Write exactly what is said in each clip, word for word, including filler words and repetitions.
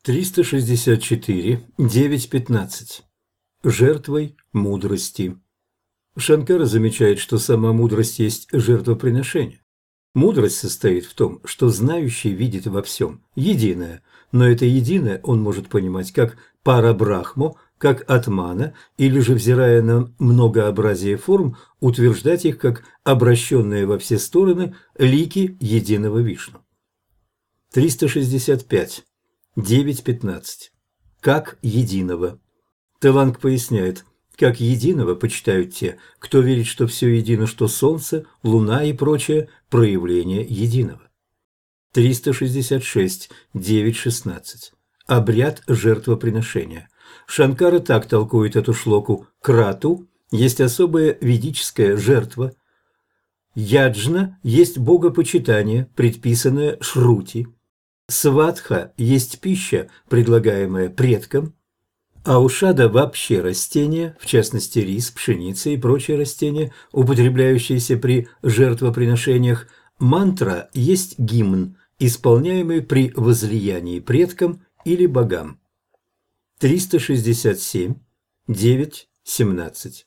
триста шестьдесят четыре, девять пятнадцать. Жертвой мудрости. Шанкара замечает, что сама мудрость есть жертвоприношение. Мудрость состоит в том, что знающий видит во всем единое, но это единое он может понимать как парабрахму, как атмана, или же, взирая на многообразие форм, утверждать их как обращенные во все стороны лики единого Вишну. триста шестьдесят пять. девять пятнадцать. Как единого. Теланг поясняет, как единого почитают те, кто верит, что все едино, что солнце, луна и прочее проявление единого. триста шестьдесят шесть. девять шестнадцать. Обряд жертвоприношения. Шанкара так толкует эту шлоку: крату есть особая ведическая жертва, яджна есть богопочитание, предписанное Шрути, сватха есть пища, предлагаемая предкам, аушада вообще растения, в частности рис, пшеница и прочие растения, употребляющиеся при жертвоприношениях, мантра есть гимн, исполняемый при возлиянии предкам или богам. триста шестьдесят семь. девять семнадцать.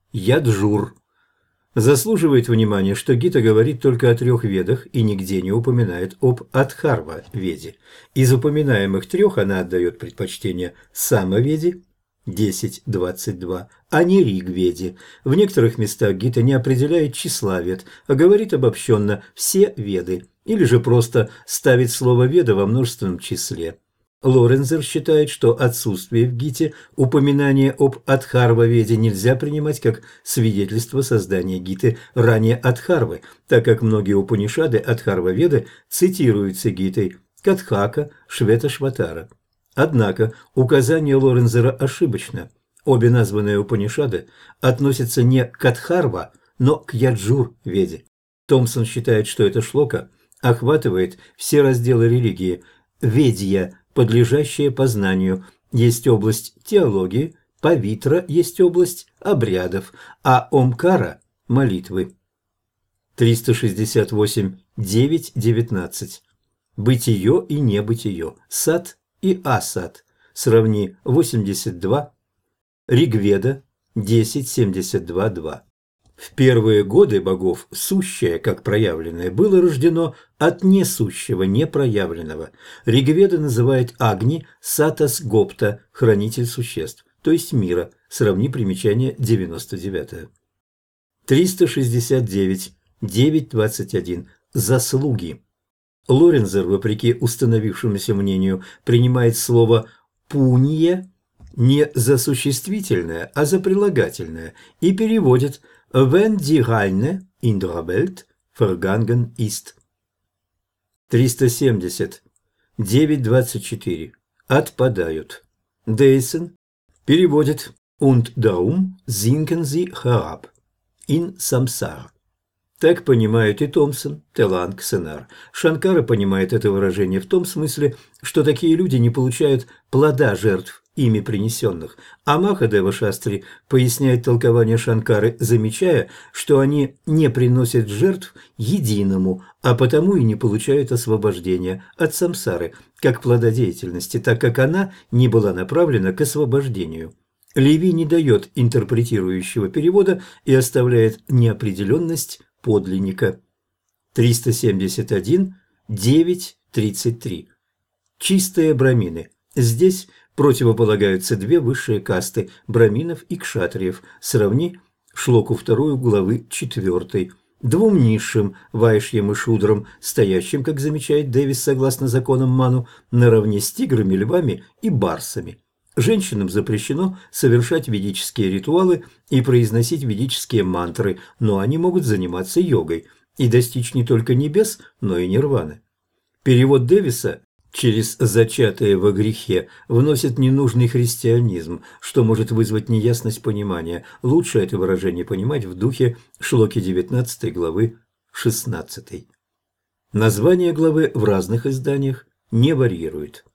Яджур. Заслуживает внимания, что Гита говорит только о трех ведах и нигде не упоминает об Адхарва-веде. Из упоминаемых трех она отдает предпочтение Самаведе десять двадцать два, а не Ригведе. В некоторых местах Гита не определяет числа вед, а говорит обобщенно «все веды», или же просто ставит слово «веда» во множественном числе. Лоренцер считает, что отсутствие в Гите упоминания об Адхарва-веде нельзя принимать как свидетельство создания Гиты ранее Адхарвы, так как многие Упанишады Адхарва-веды цитируются Гитой Катхака, Швета-Шватара. Однако указание Лоренцера ошибочно. Обе названные Упанишады относятся не к Адхарва, но к Яджур-веде. Томпсон считает, что эта шлока охватывает все разделы религии. Ведья – подлежащее познанию, есть область теологии, павитра есть область обрядов, а омкара – молитвы. триста шестьдесят восемь. девять девятнадцать. Бытие и небытие, сад и асад. Сравни восемьдесят два. Ригведа десять семьдесят два два. В первые годы богов сущее, как проявленное, было рождено от несущего, непроявленного. Ригведа называет Агни Сатас Гопта, хранитель существ, то есть мира. Сравни примечание девяносто девять. триста шестьдесят девять. девять двадцать один. Заслуги. Лоренцер, вопреки установившемуся мнению, принимает слово «пунье» не за существительное, а за прилагательное и переводит «Wenn die Reine in der Welt vergangen ist». триста семьдесят. девять двадцать четыре. Отпадают. Дейсен переводит «Und darum sinken sie herab in Samsara». Так понимают и Томпсон, Теланг, Сенар. Шанкара понимает это выражение в том смысле, что такие люди не получают плода жертв, ими принесенных. А Махадева Шастри поясняет толкование Шанкары, замечая, что они не приносят жертв единому, а потому и не получают освобождения от самсары, как плода деятельности, так как она не была направлена к освобождению. Леви не дает интерпретирующего перевода и оставляет неопределенность подлинника. триста семьдесят один. девять тридцать три. Чистые брамины. Здесь противополагаются две высшие касты – браминов и кшатриев. Сравни шлоку вторую главы четвёртой. Двум низшим – вайшьям и шудрам, стоящим, как замечает Дэвис, согласно законам Ману, наравне с тиграми, львами и барсами. Женщинам запрещено совершать ведические ритуалы и произносить ведические мантры, но они могут заниматься йогой и достичь не только небес, но и нирваны. Перевод Дэвиса через «зачатые во грехе» вносит ненужный христианизм, что может вызвать неясность понимания. Лучше это выражение понимать в духе шлоки девятнадцатой главы шестнадцатой. Название главы в разных изданиях не варьирует.